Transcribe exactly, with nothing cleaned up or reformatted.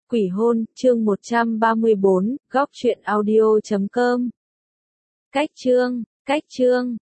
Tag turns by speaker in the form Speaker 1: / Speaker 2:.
Speaker 1: Quỷ hôn, chương một trăm ba mươi bốn, góc truyện audio chấm com. Cách chương, cách chương.